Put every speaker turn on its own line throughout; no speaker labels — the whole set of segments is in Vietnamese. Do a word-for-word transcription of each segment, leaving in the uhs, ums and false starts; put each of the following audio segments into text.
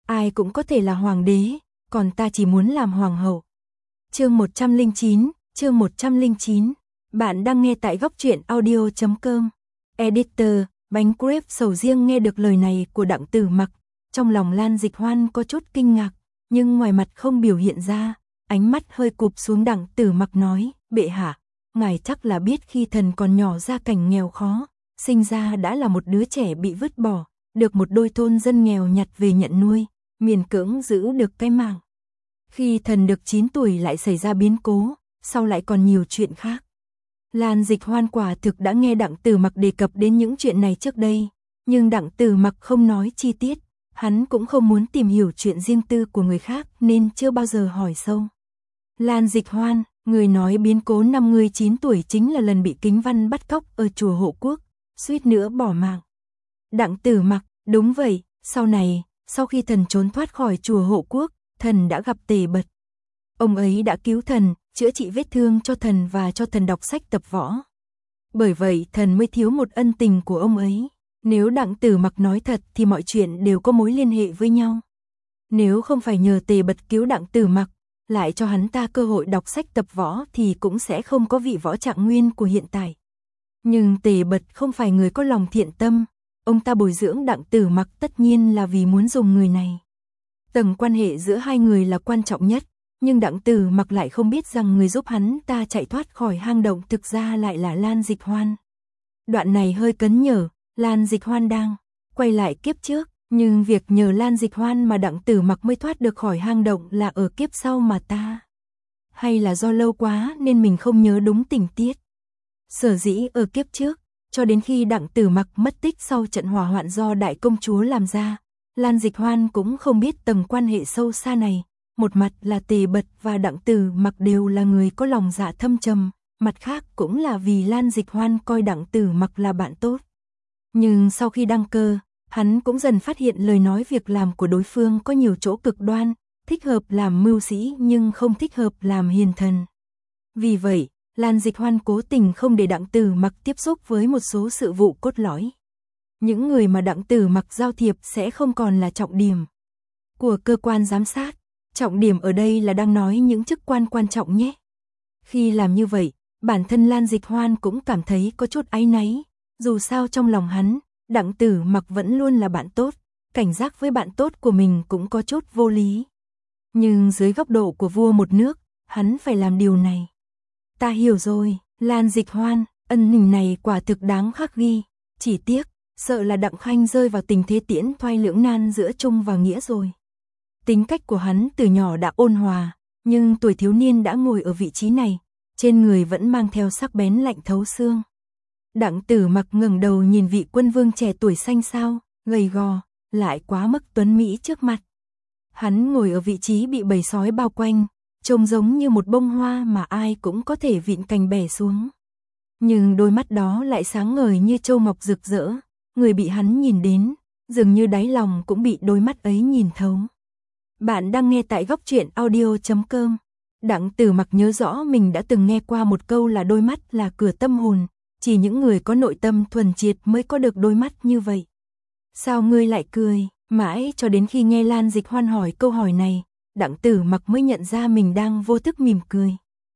ai cũng có thể là hoàng đế, còn ta chỉ muốn làm hoàng hậu. Chương một trăm lẻ chín, chương một trăm lẻ chín. Bạn đang nghe tại góc truyện audio chấm com. Editor, bánh crepe sầu riêng nghe được lời này của Đặng Tử Mặc, trong lòng Lan Dịch Hoan có chút kinh ngạc, nhưng ngoài mặt không biểu hiện ra, ánh mắt hơi cụp xuống. Đặng Tử Mặc nói, bệ hạ, ngài chắc là biết khi thần còn nhỏ gia cảnh nghèo khó, sinh ra đã là một đứa trẻ bị vứt bỏ, được một đôi thôn dân nghèo nhặt về nhận nuôi, miền cưỡng giữ được cái mạng. Khi thần được chín tuổi lại xảy ra biến cố, sau lại còn nhiều chuyện khác. Lan Dịch Hoan quả thực đã nghe Đặng Tử Mặc đề cập đến những chuyện này trước đây, nhưng Đặng Tử Mặc không nói chi tiết, hắn cũng không muốn tìm hiểu chuyện riêng tư của người khác nên chưa bao giờ hỏi sâu. Lan Dịch Hoan, người nói biến cố năm ngươi chín tuổi chính là lần bị Kính Văn bắt cóc ở chùa Hộ Quốc, suýt nữa bỏ mạng. Đặng Tử Mặc, đúng vậy, sau này, sau khi thần trốn thoát khỏi chùa Hộ Quốc, thần đã gặp Tề Bật. Ông ấy đã cứu thần, chữa trị vết thương cho thần và cho thần đọc sách tập võ. Bởi vậy thần mới thiếu một ân tình của ông ấy. Nếu Đặng Tử Mặc nói thật thì mọi chuyện đều có mối liên hệ với nhau. Nếu không phải nhờ Tề Bật cứu Đặng Tử Mặc, lại cho hắn ta cơ hội đọc sách tập võ thì cũng sẽ không có vị võ trạng nguyên của hiện tại. Nhưng Tề Bật không phải người có lòng thiện tâm, ông ta bồi dưỡng Đặng Tử Mặc tất nhiên là vì muốn dùng người này. Tầng quan hệ giữa hai người là quan trọng nhất, nhưng Đặng Tử Mặc lại không biết rằng người giúp hắn ta chạy thoát khỏi hang động thực ra lại là Lan Dịch Hoan. Đoạn này hơi cấn nhở, Lan Dịch Hoan đang quay lại kiếp trước, nhưng việc nhờ Lan Dịch Hoan mà Đặng Tử Mặc mới thoát được khỏi hang động là ở kiếp sau mà ta. Hay là do lâu quá nên mình không nhớ đúng tình tiết. Sở dĩ ở kiếp trước, cho đến khi Đặng Tử Mặc mất tích sau trận hỏa hoạn do đại công chúa làm ra, Lan Dịch Hoan cũng không biết tầng quan hệ sâu xa này. Một mặt là Tề Bật và Đặng Tử Mặc đều là người có lòng dạ thâm trầm, mặt khác cũng là vì Lan Dịch Hoan coi Đặng Tử Mặc là bạn tốt. Nhưng sau khi đăng cơ, hắn cũng dần phát hiện lời nói việc làm của đối phương có nhiều chỗ cực đoan, thích hợp làm mưu sĩ nhưng không thích hợp làm hiền thần. Vì vậy, Lan Dịch Hoan cố tình không để Đặng Tử Mặc tiếp xúc với một số sự vụ cốt lõi. Những người mà Đặng Tử Mặc giao thiệp sẽ không còn là trọng điểm của cơ quan giám sát. Trọng điểm ở đây là đang nói những chức quan quan trọng nhé. Khi làm như vậy, bản thân Lan Dịch Hoan cũng cảm thấy có chút áy náy. Dù sao trong lòng hắn, Đặng Tử Mặc vẫn luôn là bạn tốt, cảnh giác với bạn tốt của mình cũng có chút vô lý. Nhưng dưới góc độ của vua một nước, hắn phải làm điều này. Ta hiểu rồi, Lan Dịch Hoan, ân tình này quả thực đáng khắc ghi. Chỉ tiếc, sợ là Đặng Khanh rơi vào tình thế tiễn thoái lưỡng nan giữa Trung và Nghĩa rồi. Tính cách của hắn từ nhỏ đã ôn hòa, nhưng tuổi thiếu niên đã ngồi ở vị trí này, trên người vẫn mang theo sắc bén lạnh thấu xương. Đặng Tử Mặc ngẩng đầu nhìn vị quân vương trẻ tuổi xanh xao, gầy gò, lại quá mức tuấn mỹ trước mặt. Hắn ngồi ở vị trí bị bầy sói bao quanh, trông giống như một bông hoa mà ai cũng có thể vịn cành bẻ xuống. Nhưng đôi mắt đó lại sáng ngời như châu ngọc rực rỡ, người bị hắn nhìn đến, dường như đáy lòng cũng bị đôi mắt ấy nhìn thấu. Bạn đang nghe tại góc truyện audio chấm com. Đặng Tử Mặc nhớ rõ mình đã từng nghe qua một câu là đôi mắt là cửa tâm hồn, chỉ những người có nội tâm thuần triệt mới có được đôi mắt như vậy. Sao ngươi lại cười? Mãi cho đến khi nghe Lan Dịch Hoan hỏi câu hỏi này, Đặng Tử Mặc mới nhận ra mình đang vô thức mỉm cười.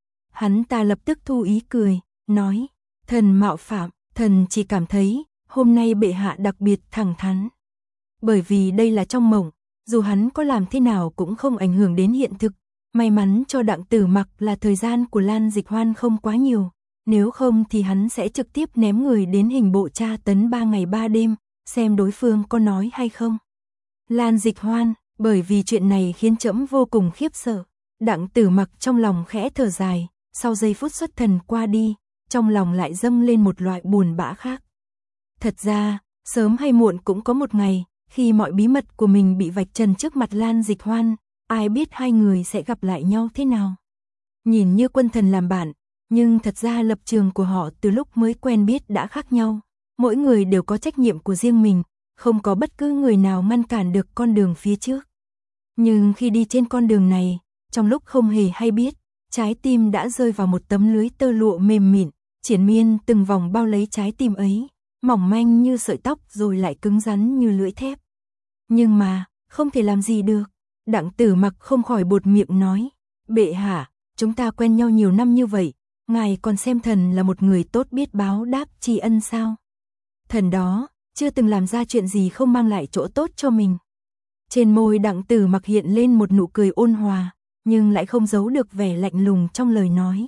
Hắn ta lập tức thu ý cười, nói, thần mạo phạm, thần chỉ cảm thấy hôm nay bệ hạ đặc biệt thẳng thắn. Bởi vì đây là trong mộng, dù hắn có làm thế nào cũng không ảnh hưởng đến hiện thực. May mắn cho Đặng Tử Mặc là thời gian của Lan Dịch Hoan không quá nhiều, nếu không thì hắn sẽ trực tiếp ném người đến hình bộ tra tấn ba ngày ba đêm, xem đối phương có nói hay không. Lan Dịch Hoan, bởi vì chuyện này khiến trẫm vô cùng khiếp sợ. Đặng Tử Mặc trong lòng khẽ thở dài, sau giây phút xuất thần qua đi, trong lòng lại dâng lên một loại buồn bã khác. Thật ra, sớm hay muộn cũng có một ngày, khi mọi bí mật của mình bị vạch trần trước mặt Lan Dịch Hoan, ai biết hai người sẽ gặp lại nhau thế nào. Nhìn như quân thần làm bạn, nhưng thật ra lập trường của họ từ lúc mới quen biết đã khác nhau. Mỗi người đều có trách nhiệm của riêng mình, không có bất cứ người nào ngăn cản được con đường phía trước. Nhưng khi đi trên con đường này, trong lúc không hề hay biết, trái tim đã rơi vào một tấm lưới tơ lụa mềm mịn, triển miên từng vòng bao lấy trái tim ấy, mỏng manh như sợi tóc rồi lại cứng rắn như lưỡi thép. Nhưng mà, không thể làm gì được. Đặng Tử Mặc không khỏi buột miệng nói, bệ hạ, chúng ta quen nhau nhiều năm như vậy, ngài còn xem thần là một người tốt biết báo đáp tri ân sao? Thần đó, chưa từng làm ra chuyện gì không mang lại chỗ tốt cho mình. Trên môi Đặng Tử Mặc hiện lên một nụ cười ôn hòa, nhưng lại không giấu được vẻ lạnh lùng trong lời nói.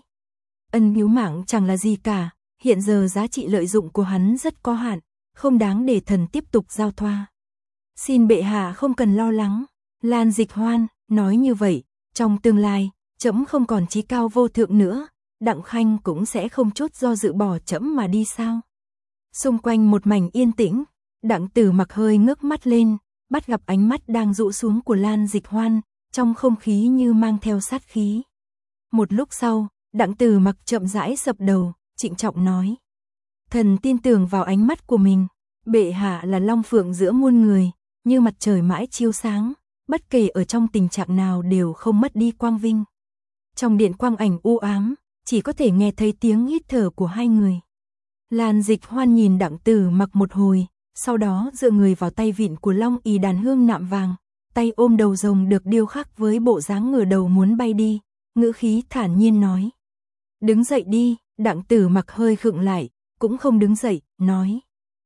Ân cứu mạng chẳng là gì cả, hiện giờ giá trị lợi dụng của hắn rất có hạn, không đáng để thần tiếp tục giao thoa. Xin bệ hạ không cần lo lắng. Lan Dịch Hoan nói như vậy, trong tương lai, trẫm không còn chí cao vô thượng nữa, Đặng Khanh cũng sẽ không chút do dự bỏ trẫm mà đi sao? Xung quanh một mảnh yên tĩnh, Đặng Tử Mặc hơi ngước mắt lên, bắt gặp ánh mắt đang dụ xuống của Lan Dịch Hoan, trong không khí như mang theo sát khí. Một lúc sau, Đặng Tử Mặc chậm rãi sập đầu, trịnh trọng nói: thần tin tưởng vào ánh mắt của mình, bệ hạ là long phượng giữa muôn người, như mặt trời mãi chiếu sáng, bất kể ở trong tình trạng nào đều không mất đi quang vinh. Trong điện quang ảnh u ám, chỉ có thể nghe thấy tiếng hít thở của hai người. Lan Dịch Hoan nhìn Đặng Tử Mặc một hồi, sau đó dựa người vào tay vịn của long ỷ đàn hương nạm vàng, tay ôm đầu rồng được điêu khắc với bộ dáng ngửa đầu muốn bay đi, ngữ khí thản nhiên nói: đứng dậy đi. Đặng Tử Mặc hơi khựng lại, cũng không đứng dậy, nói: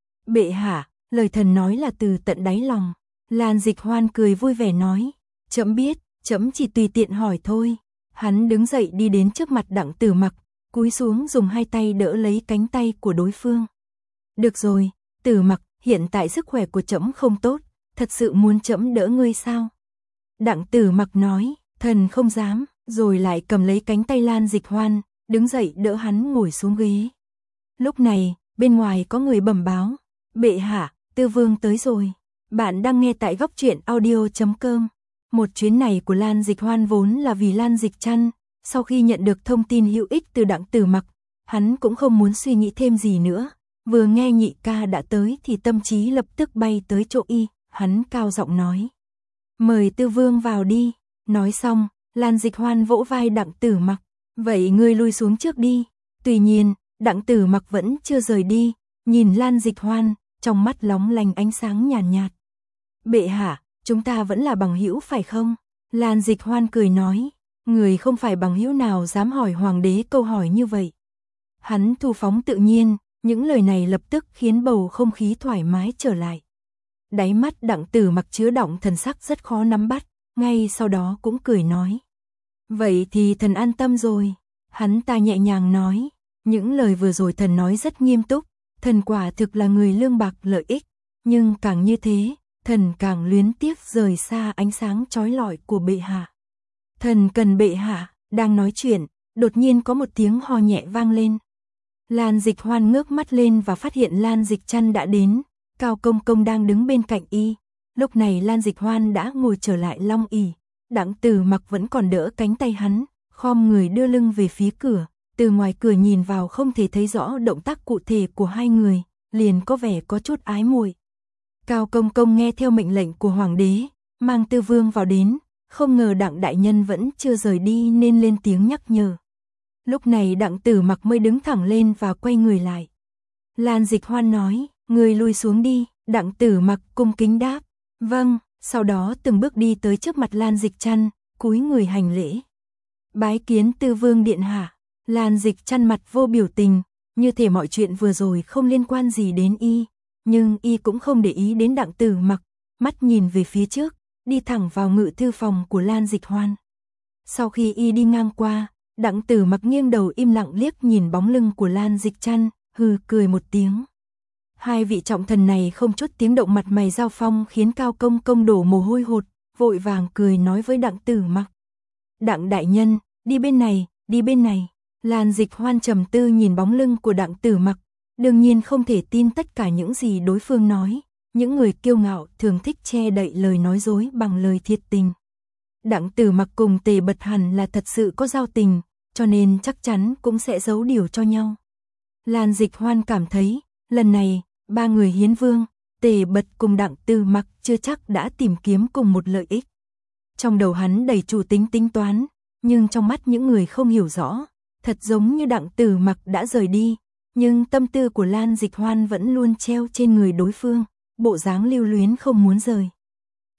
bệ hạ, lời thần nói là từ tận đáy lòng. Lan Dịch Hoan cười vui vẻ nói: trẫm biết, trẫm chỉ tùy tiện hỏi thôi. Hắn đứng dậy đi đến trước mặt Đặng Tử Mặc, cúi xuống dùng hai tay đỡ lấy cánh tay của đối phương. Được rồi, Tử Mặc, hiện tại sức khỏe của trẫm không tốt, thật sự muốn trẫm đỡ ngươi sao? Đặng Tử Mặc nói: thần không dám, rồi lại cầm lấy cánh tay Lan Dịch Hoan, đứng dậy đỡ hắn ngồi xuống ghế. Lúc này, bên ngoài có người bẩm báo: bệ hạ, Tư Vương tới rồi. Bạn đang nghe tại góc truyện audio chấm com. Một chuyến này của Lan Dịch Hoan vốn là vì Lan Dịch Trăn, sau khi nhận được thông tin hữu ích từ Đặng Tử Mặc, hắn cũng không muốn suy nghĩ thêm gì nữa, vừa nghe nhị ca đã tới thì tâm trí lập tức bay tới chỗ y, hắn cao giọng nói: mời Tư Vương vào đi. Nói xong, Lan Dịch Hoan vỗ vai Đặng Tử Mặc: vậy ngươi lui xuống trước đi. Tuy nhiên, Đặng Tử Mặc vẫn chưa rời đi, nhìn Lan Dịch Hoan, trong mắt lóng lánh ánh sáng nhàn nhạt, nhạt. Bệ hạ, chúng ta vẫn là bằng hữu phải không? Lan Dịch Hoan cười nói: người không phải bằng hữu nào dám hỏi hoàng đế câu hỏi như vậy. Hắn thu phóng tự nhiên, những lời này lập tức khiến bầu không khí thoải mái trở lại. Đáy mắt Đặng Tử Mặc chứa đọng thần sắc rất khó nắm bắt, ngay sau đó cũng cười nói: vậy thì thần an tâm rồi. Hắn ta nhẹ nhàng nói: những lời vừa rồi thần nói rất nghiêm túc, thần quả thực là người lương bạc lợi ích, nhưng càng như thế, thần càng luyến tiếc rời xa ánh sáng chói lọi của bệ hạ. Thần cần bệ hạ. Đang nói chuyện, đột nhiên có một tiếng ho nhẹ vang lên. Lan Dịch Hoan ngước mắt lên và phát hiện Lan Dịch Trăn đã đến, Cao Công Công đang đứng bên cạnh y. Lúc này Lan Dịch Hoan đã ngồi trở lại long ỷ, Đặng Tử Mặc vẫn còn đỡ cánh tay hắn, khom người đưa lưng về phía cửa, từ ngoài cửa nhìn vào không thể thấy rõ động tác cụ thể của hai người, liền có vẻ có chút ái muội. Cao Công Công nghe theo mệnh lệnh của hoàng đế, mang Tư Vương vào đến, không ngờ Đặng đại nhân vẫn chưa rời đi nên lên tiếng nhắc nhở. Lúc này Đặng Tử Mặc mới đứng thẳng lên và quay người lại. Lan Dịch Hoan nói: người lui xuống đi. Đặng Tử Mặc cung kính đáp: vâng. Sau đó từng bước đi tới trước mặt Lan Dịch Trăn, cúi người hành lễ: bái kiến Tư Vương điện hạ. Lan Dịch Trăn mặt vô biểu tình, như thể mọi chuyện vừa rồi không liên quan gì đến y, nhưng y cũng không để ý đến Đặng Tử Mặc, mắt nhìn về phía trước, đi thẳng vào ngự thư phòng của Lan Dịch Hoan. Sau khi y đi ngang qua, Đặng Tử Mặc nghiêng đầu im lặng liếc nhìn bóng lưng của Lan Dịch Trăn, hừ cười một tiếng. Hai vị trọng thần này không chút tiếng động mặt mày giao phong khiến Cao Công Công đổ mồ hôi hột, vội vàng cười nói với Đặng Tử Mặc: Đặng đại nhân, đi bên này, đi bên này. Lan Dịch Hoan trầm tư nhìn bóng lưng của Đặng Tử Mặc, đương nhiên không thể tin tất cả những gì đối phương nói, những người kiêu ngạo thường thích che đậy lời nói dối bằng lời thiệt tình. Đặng Tử Mặc cùng Tề Bật hẳn là thật sự có giao tình, cho nên chắc chắn cũng sẽ giấu điều cho nhau. Lan Dịch Hoan cảm thấy, lần này, ba người Hiến Vương, Tề Bật cùng Đặng Tử Mặc chưa chắc đã tìm kiếm cùng một lợi ích. Trong đầu hắn đầy chủ tính tính toán, nhưng trong mắt những người không hiểu rõ, thật giống như Đặng Tử Mặc đã rời đi, nhưng tâm tư của Lan Dịch Hoan vẫn luôn treo trên người đối phương, bộ dáng lưu luyến không muốn rời.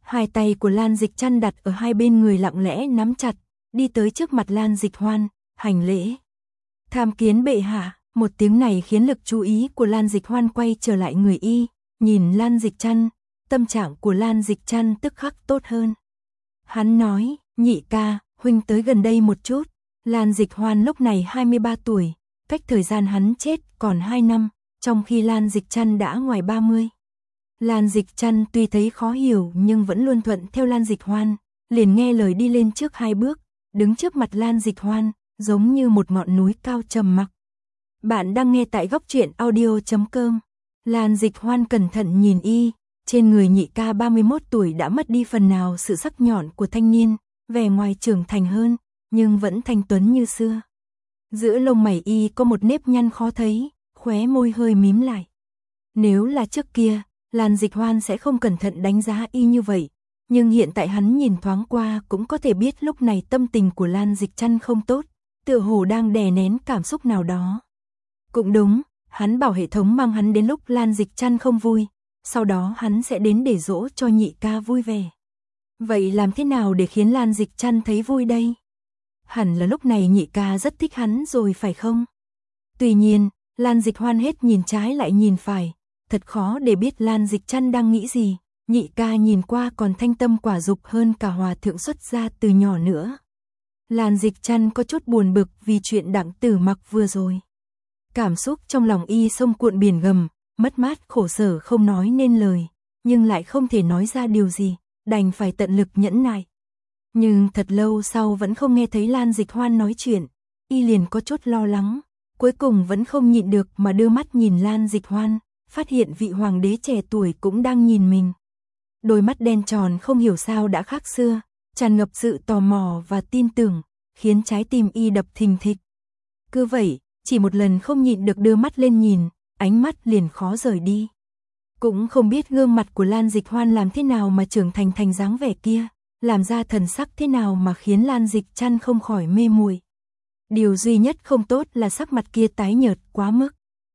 Hai tay của Lan Dịch Trăn đặt ở hai bên người lặng lẽ nắm chặt, đi tới trước mặt Lan Dịch Hoan, hành lễ. Tham kiến bệ hạ. Một tiếng này khiến lực chú ý của Lan Dịch Hoan quay trở lại người y, nhìn Lan Dịch Trăn, tâm trạng của Lan Dịch Trăn tức khắc tốt hơn. Hắn nói, nhị ca, huynh tới gần đây một chút. Lan Dịch Hoan lúc này hai mươi ba tuổi, cách thời gian hắn chết còn hai năm, trong khi Lan Dịch Trăn đã ngoài ba mươi. Lan Dịch Trăn tuy thấy khó hiểu nhưng vẫn luôn thuận theo Lan Dịch Hoan, liền nghe lời đi lên trước hai bước, đứng trước mặt Lan Dịch Hoan, giống như một ngọn núi cao trầm mặc. Bạn đang nghe tại góc truyện audio chấm com. Lan Dịch Hoan cẩn thận nhìn y, trên người nhị ca ba mươi mốt tuổi đã mất đi phần nào sự sắc nhọn của thanh niên, vẻ ngoài trưởng thành hơn, nhưng vẫn thanh tuấn như xưa. Giữa lông mày y có một nếp nhăn khó thấy, khóe môi hơi mím lại. Nếu là trước kia, Lan Dịch Hoan sẽ không cẩn thận đánh giá y như vậy, nhưng hiện tại hắn nhìn thoáng qua cũng có thể biết lúc này tâm tình của Lan Dịch Trăn không tốt, tựa hồ đang đè nén cảm xúc nào đó. Cũng đúng, hắn bảo hệ thống mang hắn đến lúc Lan Dịch Trăn không vui, sau đó hắn sẽ đến để dỗ cho nhị ca vui vẻ. Vậy làm thế nào để khiến Lan Dịch Trăn thấy vui đây? Hẳn là lúc này nhị ca rất thích hắn rồi phải không? Tuy nhiên, Lan Dịch Hoan hết nhìn trái lại nhìn phải, thật khó để biết Lan Dịch Trăn đang nghĩ gì, nhị ca nhìn qua còn thanh tâm quả dục hơn cả hòa thượng xuất gia từ nhỏ nữa. Lan Dịch Trăn có chút buồn bực vì chuyện Đặng Tử Mặc vừa rồi. Cảm xúc trong lòng y sông cuộn biển gầm, mất mát khổ sở không nói nên lời, nhưng lại không thể nói ra điều gì, đành phải tận lực nhẫn nại. Nhưng thật lâu sau vẫn không nghe thấy Lan Dịch Hoan nói chuyện, y liền có chút lo lắng, cuối cùng vẫn không nhịn được mà đưa mắt nhìn Lan Dịch Hoan, phát hiện vị hoàng đế trẻ tuổi cũng đang nhìn mình. Đôi mắt đen tròn không hiểu sao đã khác xưa, tràn ngập sự tò mò và tin tưởng, khiến trái tim y đập thình thịch. Cứ vậy, chỉ một lần không nhịn được đưa mắt lên nhìn, ánh mắt liền khó rời đi. Cũng không biết gương mặt của Lan Dịch Hoan làm thế nào mà trưởng thành thành dáng vẻ kia, làm ra thần sắc thế nào mà khiến Lan Dịch Trăn không khỏi mê muội. Điều duy nhất không tốt là sắc mặt kia tái nhợt quá mức.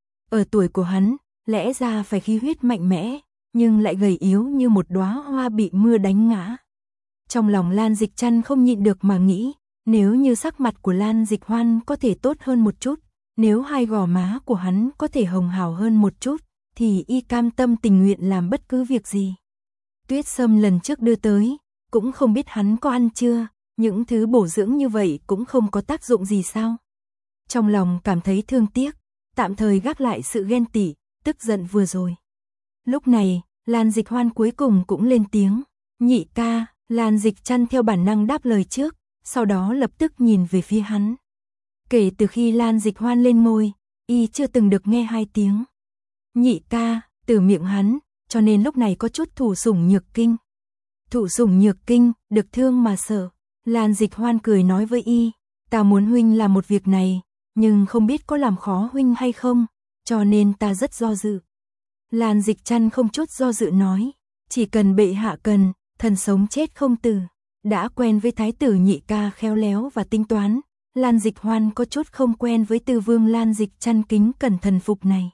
Ở tuổi của hắn, lẽ ra phải khí huyết mạnh mẽ, nhưng lại gầy yếu như một đóa hoa bị mưa đánh ngã. Trong lòng Lan Dịch Trăn không nhịn được mà nghĩ, nếu như sắc mặt của Lan Dịch Hoan có thể tốt hơn một chút, nếu hai gò má của hắn có thể hồng hào hơn một chút, thì y cam tâm tình nguyện làm bất cứ việc gì. Tuyết Sâm lần trước đưa tới, cũng không biết hắn có ăn chưa, những thứ bổ dưỡng như vậy cũng không có tác dụng gì sao. Trong lòng cảm thấy thương tiếc, tạm thời gác lại sự ghen tị, tức giận vừa rồi. Lúc này, Lan Dịch Hoan cuối cùng cũng lên tiếng, nhị ca. Lan Dịch Trăn theo bản năng đáp lời trước, sau đó lập tức nhìn về phía hắn. Kể từ khi Lan Dịch Hoan lên ngôi, y chưa từng được nghe hai tiếng nhị ca từ miệng hắn, cho nên lúc này có chút thủ sủng nhược kinh. Thủ sủng nhược kinh, được thương mà sợ. Lan Dịch Hoan cười nói với y, ta muốn huynh làm một việc này, nhưng không biết có làm khó huynh hay không, cho nên ta rất do dự. Lan Dịch Trăn không chút do dự nói, chỉ cần bệ hạ cần, thần sống chết không từ. Đã quen với thái tử nhị ca khéo léo và tính toán, Lan Dịch Hoan có chút không quen với tư vương Lan Dịch Trăn kính cẩn thần phục này.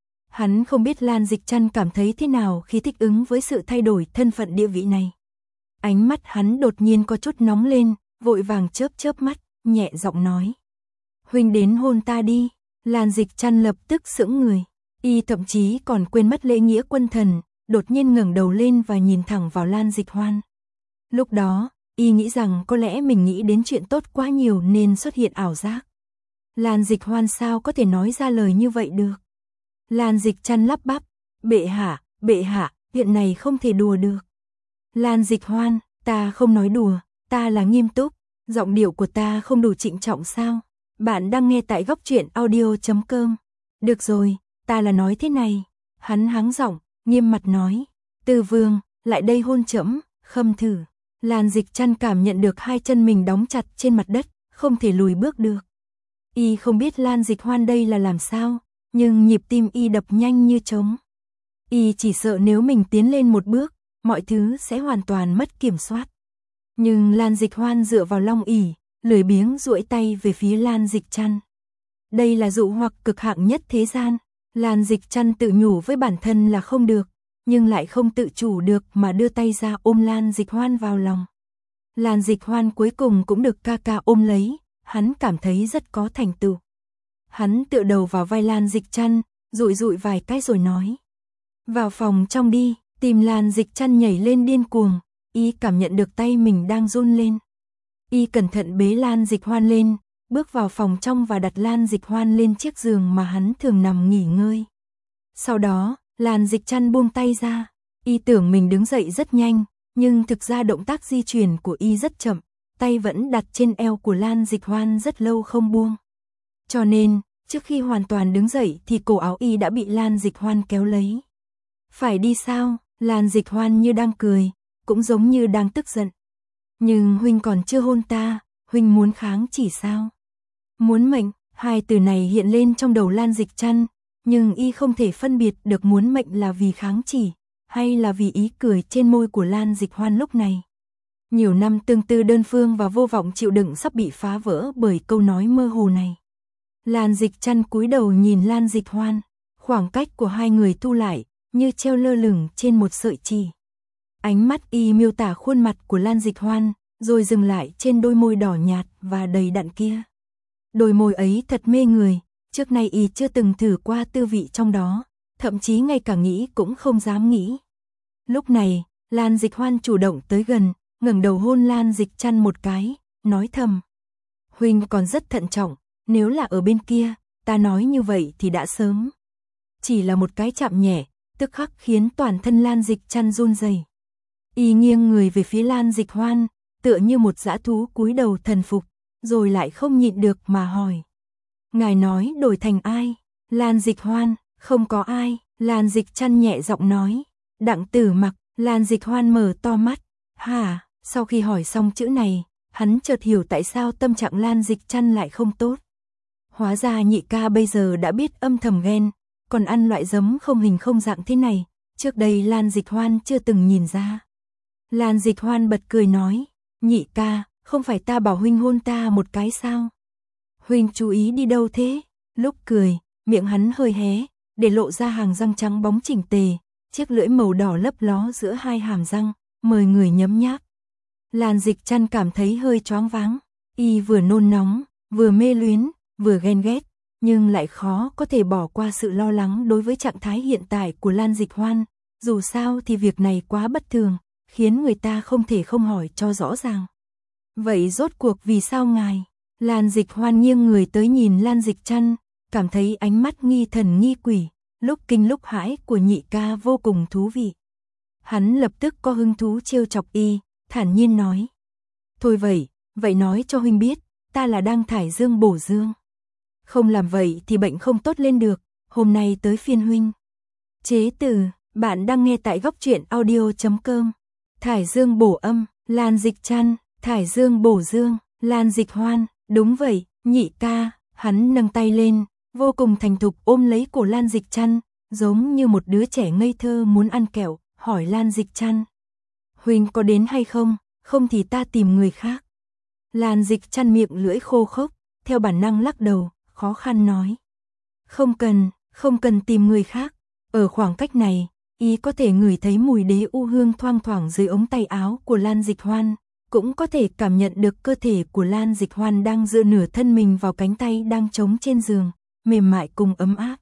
Hắn không biết Lan Dịch Trăn cảm thấy thế nào khi thích ứng với sự thay đổi thân phận địa vị này. Ánh mắt hắn đột nhiên có chút nóng lên, vội vàng chớp chớp mắt, nhẹ giọng nói. Huynh đến hôn ta đi. Lan Dịch Trăn lập tức sững người, y thậm chí còn quên mất lễ nghĩa quân thần, đột nhiên ngẩng đầu lên và nhìn thẳng vào Lan Dịch Hoan. Lúc đó, y nghĩ rằng có lẽ mình nghĩ đến chuyện tốt quá nhiều nên xuất hiện ảo giác. Lan Dịch Hoan sao có thể nói ra lời như vậy được? Lan Dịch Trăn lắp bắp, bệ hạ, bệ hạ, chuyện này không thể đùa được. Lan Dịch Hoan, ta không nói đùa, ta là nghiêm túc, giọng điệu của ta không đủ trịnh trọng sao? Bạn đang nghe tại góc truyện audio chấm com. Được rồi, ta là nói thế này. Hắn hắng giọng, nghiêm mặt nói, Tư Vương, lại đây hôn trẫm, khâm thử. Lan Dịch Trăn cảm nhận được hai chân mình đóng chặt trên mặt đất, không thể lùi bước được. Y không biết Lan Dịch Hoan đây là làm sao, nhưng nhịp tim y đập nhanh như trống. Y chỉ sợ nếu mình tiến lên một bước, mọi thứ sẽ hoàn toàn mất kiểm soát. Nhưng Lan Dịch Hoan dựa vào long ỷ, lười biếng duỗi tay về phía Lan Dịch Trăn. Đây là dụ hoặc cực hạng nhất thế gian, Lan Dịch Trăn tự nhủ với bản thân là không được, nhưng lại không tự chủ được mà đưa tay ra ôm Lan Dịch Hoan vào lòng. Lan Dịch Hoan cuối cùng cũng được ca ca ôm lấy, hắn cảm thấy rất có thành tựu. Hắn tựa đầu vào vai Lan Dịch Trăn, dụi dụi vài cái rồi nói: "Vào phòng trong đi." Tim Lan Dịch Trăn nhảy lên điên cuồng, y cảm nhận được tay mình đang run lên. Y cẩn thận bế Lan Dịch Hoan lên, bước vào phòng trong và đặt Lan Dịch Hoan lên chiếc giường mà hắn thường nằm nghỉ ngơi. Sau đó, Lan Dịch Trăn buông tay ra, y tưởng mình đứng dậy rất nhanh, nhưng thực ra động tác di chuyển của y rất chậm, tay vẫn đặt trên eo của Lan Dịch Hoan rất lâu không buông. Cho nên, trước khi hoàn toàn đứng dậy thì cổ áo y đã bị Lan Dịch Hoan kéo lấy. "Phải đi sao?" Lan Dịch Hoan như đang cười, cũng giống như đang tức giận. "Nhưng huynh còn chưa hôn ta, huynh muốn kháng chỉ sao?" Muốn mệnh, hai từ này hiện lên trong đầu Lan Dịch Trăn, nhưng y không thể phân biệt được muốn mệnh là vì kháng chỉ, hay là vì ý cười trên môi của Lan Dịch Hoan lúc này. Nhiều năm tương tư đơn phương và vô vọng chịu đựng sắp bị phá vỡ bởi câu nói mơ hồ này. Lan Dịch Trăn cúi đầu nhìn Lan Dịch Hoan, khoảng cách của hai người thu lại, như treo lơ lửng trên một sợi chỉ. Ánh mắt y miêu tả khuôn mặt của Lan Dịch Hoan, rồi dừng lại trên đôi môi đỏ nhạt và đầy đặn kia. Đôi môi ấy thật mê người, trước nay y chưa từng thử qua tư vị trong đó, thậm chí ngay cả nghĩ cũng không dám nghĩ. Lúc này, Lan Dịch Hoan chủ động tới gần, ngẩng đầu hôn Lan Dịch Trăn một cái, nói thầm: "Huynh còn rất thận trọng, nếu là ở bên kia, ta nói như vậy thì đã sớm." Chỉ là một cái chạm nhẹ, tức khắc khiến toàn thân Lan Dịch Trăn run rẩy. Y nghiêng người về phía Lan Dịch Hoan, tựa như một dã thú cúi đầu thần phục, rồi lại không nhịn được mà hỏi: "Ngài nói đổi thành ai?" Lan Dịch Hoan: "Không có ai." Lan Dịch Trăn nhẹ giọng nói: "Đặng Tử Mặc." Lan Dịch Hoan mở to mắt. Hả? Sau khi hỏi xong chữ này, hắn chợt hiểu tại sao tâm trạng Lan Dịch Trăn lại không tốt. Hóa ra nhị ca bây giờ đã biết âm thầm ghen, còn ăn loại giấm không hình không dạng thế này, trước đây Lan Dịch Hoan chưa từng nhìn ra. Lan Dịch Hoan bật cười nói: "Nhị ca, không phải ta bảo huynh hôn ta một cái sao? Huynh chú ý đi đâu thế?" Lúc cười, miệng hắn hơi hé, để lộ ra hàng răng trắng bóng chỉnh tề, chiếc lưỡi màu đỏ lấp ló giữa hai hàm răng, mời người nhấm nháp. Lan Dịch Trăn cảm thấy hơi choáng váng, y vừa nôn nóng, vừa mê luyến, vừa ghen ghét, nhưng lại khó có thể bỏ qua sự lo lắng đối với trạng thái hiện tại của Lan Dịch Hoan, dù sao thì việc này quá bất thường, khiến người ta không thể không hỏi cho rõ ràng. "Vậy rốt cuộc vì sao ngài?" Lan Dịch Hoan nghiêng người tới nhìn Lan Dịch Trăn, cảm thấy ánh mắt nghi thần nghi quỷ, lúc kinh lúc hãi của nhị ca vô cùng thú vị. Hắn lập tức có hứng thú trêu chọc y, thản nhiên nói: "Thôi vậy, vậy nói cho huynh biết, ta là đang thải dương bổ dương. Không làm vậy thì bệnh không tốt lên được, hôm nay tới phiên huynh." Chế từ, bạn đang nghe tại góc truyện audio chấm com. Thải dương bổ âm, Lan Dịch Trăn, thải dương bổ dương, Lan Dịch Hoan: "Đúng vậy, nhị ca." Hắn nâng tay lên, vô cùng thành thục ôm lấy cổ Lan Dịch Trăn, giống như một đứa trẻ ngây thơ muốn ăn kẹo, hỏi Lan Dịch Trăn: "Huynh có đến hay không, không thì ta tìm người khác." Lan Dịch Trăn miệng lưỡi khô khốc, theo bản năng lắc đầu, khó khăn nói: "Không cần, không cần tìm người khác." Ở khoảng cách này, y có thể ngửi thấy mùi đế u hương thoang thoảng dưới ống tay áo của Lan Dịch Hoan, cũng có thể cảm nhận được cơ thể của Lan Dịch Hoan đang dựa nửa thân mình vào cánh tay đang trống trên giường, mềm mại cùng ấm áp.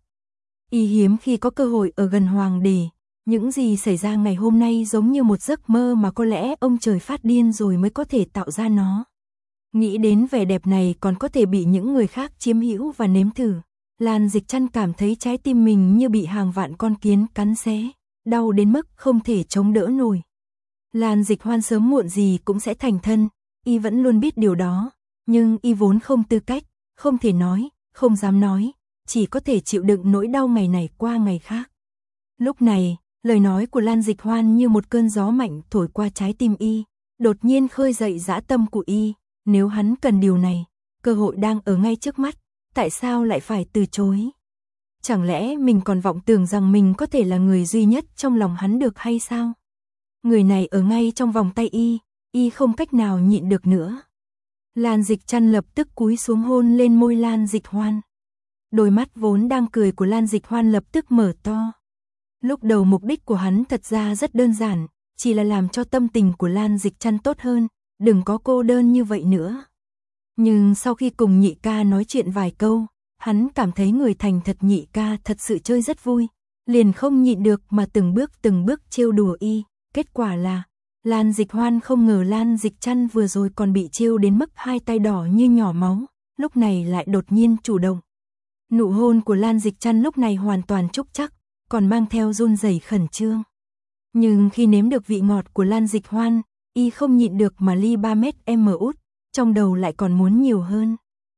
Y hiếm khi có cơ hội ở gần hoàng đế, những gì xảy ra ngày hôm nay giống như một giấc mơ mà có lẽ ông trời phát điên rồi mới có thể tạo ra nó. Nghĩ đến vẻ đẹp này còn có thể bị những người khác chiếm hữu và nếm thử, Lan Dịch Trăn cảm thấy trái tim mình như bị hàng vạn con kiến cắn xé, đau đến mức không thể chống đỡ nổi. Lan Dịch Hoan sớm muộn gì cũng sẽ thành thân, y vẫn luôn biết điều đó, nhưng y vốn không tư cách, không thể nói, không dám nói, chỉ có thể chịu đựng nỗi đau ngày này qua ngày khác. Lúc này, lời nói của Lan Dịch Hoan như một cơn gió mạnh thổi qua trái tim y, đột nhiên khơi dậy dã tâm của y, nếu hắn cần điều này, cơ hội đang ở ngay trước mắt, tại sao lại phải từ chối? Chẳng lẽ mình còn vọng tưởng rằng mình có thể là người duy nhất trong lòng hắn được hay sao? Người này ở ngay trong vòng tay y, y không cách nào nhịn được nữa. Lan Dịch Trăn lập tức cúi xuống hôn lên môi Lan Dịch Hoan. Đôi mắt vốn đang cười của Lan Dịch Hoan lập tức mở to. Lúc đầu mục đích của hắn thật ra rất đơn giản, chỉ là làm cho tâm tình của Lan Dịch Trăn tốt hơn, đừng có cô đơn như vậy nữa. Nhưng sau khi cùng nhị ca nói chuyện vài câu, hắn cảm thấy người thành thật nhị ca thật sự chơi rất vui, liền không nhịn được mà từng bước từng bước trêu đùa y. Kết quả là, Lan Dịch Hoan không ngờ Lan Dịch Trăn vừa rồi còn bị trêu đến mức hai tay đỏ như nhỏ máu, lúc này lại đột nhiên chủ động. Nụ hôn của Lan Dịch Trăn lúc này hoàn toàn trúc chắc, còn mang theo run rẩy khẩn trương. Nhưng khi nếm được vị ngọt của Lan Dịch Hoan, y không nhịn được mà ly ba mét em út, trong đầu lại còn muốn nhiều hơn.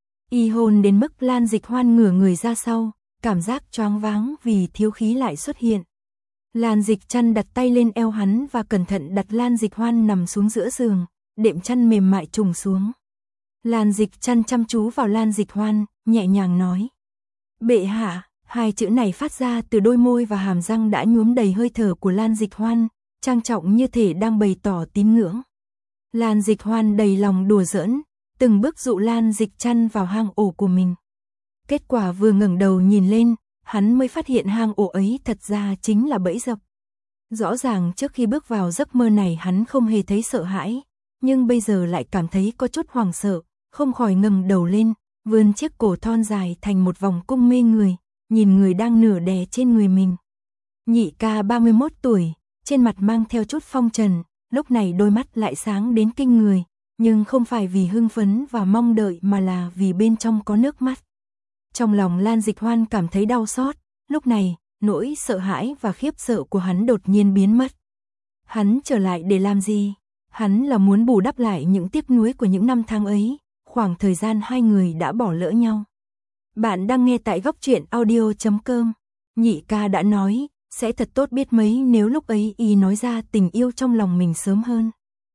Y hôn đến mức Lan Dịch Hoan ngửa người ra sau, cảm giác choáng váng vì thiếu khí lại xuất hiện. Lan Dịch Trăn đặt tay lên eo hắn và cẩn thận đặt Lan Dịch Hoan nằm xuống giữa giường, đệm chăn mềm mại trùng xuống. Lan Dịch Trăn chăm chú vào Lan Dịch Hoan, nhẹ nhàng nói: "Bệ hạ." Hai chữ này phát ra từ đôi môi và hàm răng đã nhuốm đầy hơi thở của Lan Dịch Hoan, trang trọng như thể đang bày tỏ tín ngưỡng. Lan Dịch Hoan đầy lòng đùa giỡn, từng bước dụ Lan Dịch Trăn vào hang ổ của mình. Kết quả vừa ngẩng đầu nhìn lên, hắn mới phát hiện hang ổ ấy thật ra chính là bẫy dập. Rõ ràng trước khi bước vào giấc mơ này hắn không hề thấy sợ hãi, nhưng bây giờ lại cảm thấy có chút hoảng sợ, không khỏi ngẩng đầu lên, vươn chiếc cổ thon dài thành một vòng cung mê người, nhìn người đang nửa đè trên người mình. Nhị ca ba mươi mốt tuổi, trên mặt mang theo chút phong trần, lúc này đôi mắt lại sáng đến kinh người, nhưng không phải vì hưng phấn và mong đợi mà là vì bên trong có nước mắt. Trong lòng Lan Dịch Hoan cảm thấy đau xót, lúc này, nỗi sợ hãi và khiếp sợ của hắn đột nhiên biến mất. Hắn trở lại để làm gì? Hắn là muốn bù đắp lại những tiếc nuối của những năm tháng ấy, khoảng thời gian hai người đã bỏ lỡ nhau. Bạn đang nghe tại góc truyện audio chấm com. Nhị ca đã nói, sẽ thật tốt biết mấy nếu lúc ấy y nói ra tình yêu trong lòng mình sớm hơn.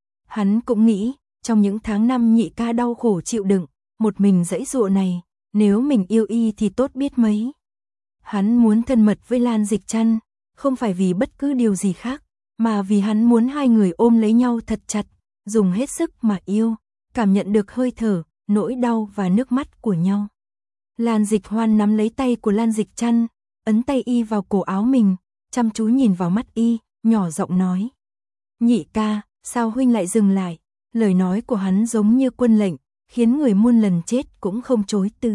Hắn cũng nghĩ, trong những tháng năm nhị ca đau khổ chịu đựng, một mình dãy dụa này, nếu mình yêu y thì tốt biết mấy. Hắn muốn thân mật với Lan Dịch Trăn, không phải vì bất cứ điều gì khác, mà vì hắn muốn hai người ôm lấy nhau thật chặt, dùng hết sức mà yêu, cảm nhận được hơi thở, nỗi đau và nước mắt của nhau. Lan Dịch Hoan nắm lấy tay của Lan Dịch Trăn, ấn tay y vào cổ áo mình, chăm chú nhìn vào mắt y, nhỏ giọng nói: "Nhị ca, sao huynh lại dừng lại?" Lời nói của hắn giống như quân lệnh, khiến người muôn lần chết cũng không chối từ.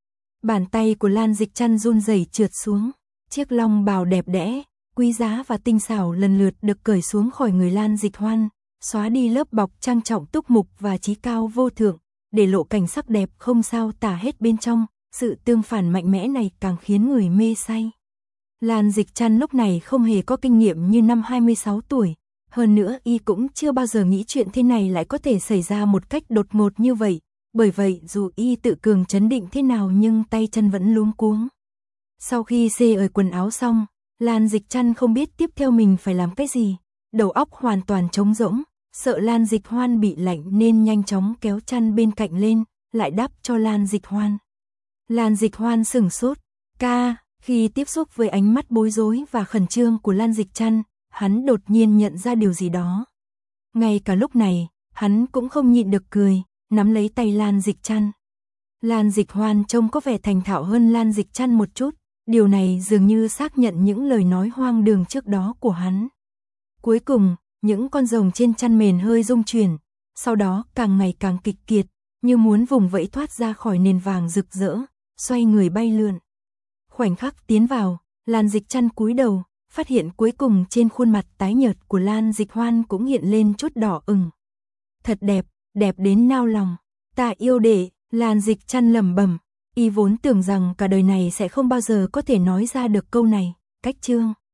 Bàn tay của Lan Dịch Trăn run rẩy trượt xuống, chiếc long bào đẹp đẽ, quý giá và tinh xảo lần lượt được cởi xuống khỏi người Lan Dịch Hoan, xóa đi lớp bọc trang trọng túc mục và trí cao vô thượng, để lộ cảnh sắc đẹp không sao tả hết bên trong. Sự tương phản mạnh mẽ này càng khiến người mê say. Lan Dịch Trăn lúc này không hề có kinh nghiệm như năm hai mươi sáu tuổi, hơn nữa y cũng chưa bao giờ nghĩ chuyện thế này lại có thể xảy ra một cách đột ngột như vậy, bởi vậy dù y tự cường trấn định thế nào nhưng tay chân vẫn luống cuống. Sau khi xê ởi quần áo xong, Lan Dịch Trăn không biết tiếp theo mình phải làm cái gì, đầu óc hoàn toàn trống rỗng, sợ Lan Dịch Hoan bị lạnh nên nhanh chóng kéo chăn bên cạnh lên, lại đắp cho Lan Dịch Hoan. Lan Dịch Hoan sửng sốt, ca, khi tiếp xúc với ánh mắt bối rối và khẩn trương của Lan Dịch Trăn, hắn đột nhiên nhận ra điều gì đó. Ngay cả lúc này, hắn cũng không nhịn được cười, nắm lấy tay Lan Dịch Trăn. Lan Dịch Hoan trông có vẻ thành thạo hơn Lan Dịch Trăn một chút, điều này dường như xác nhận những lời nói hoang đường trước đó của hắn. Cuối cùng, những con rồng trên chăn mền hơi rung chuyển, sau đó càng ngày càng kịch kiệt, như muốn vùng vẫy thoát ra khỏi nền vàng rực rỡ, xoay người bay lượn. Khoảnh khắc tiến vào, Lan Dịch Trăn cúi đầu, phát hiện cuối cùng trên khuôn mặt tái nhợt của Lan Dịch Hoan cũng hiện lên chút đỏ ửng. Thật đẹp, đẹp đến nao lòng. Ta yêu đệ, Lan Dịch Trăn lẩm bẩm, y vốn tưởng rằng cả đời này sẽ không bao giờ có thể nói ra được câu này. Cách chương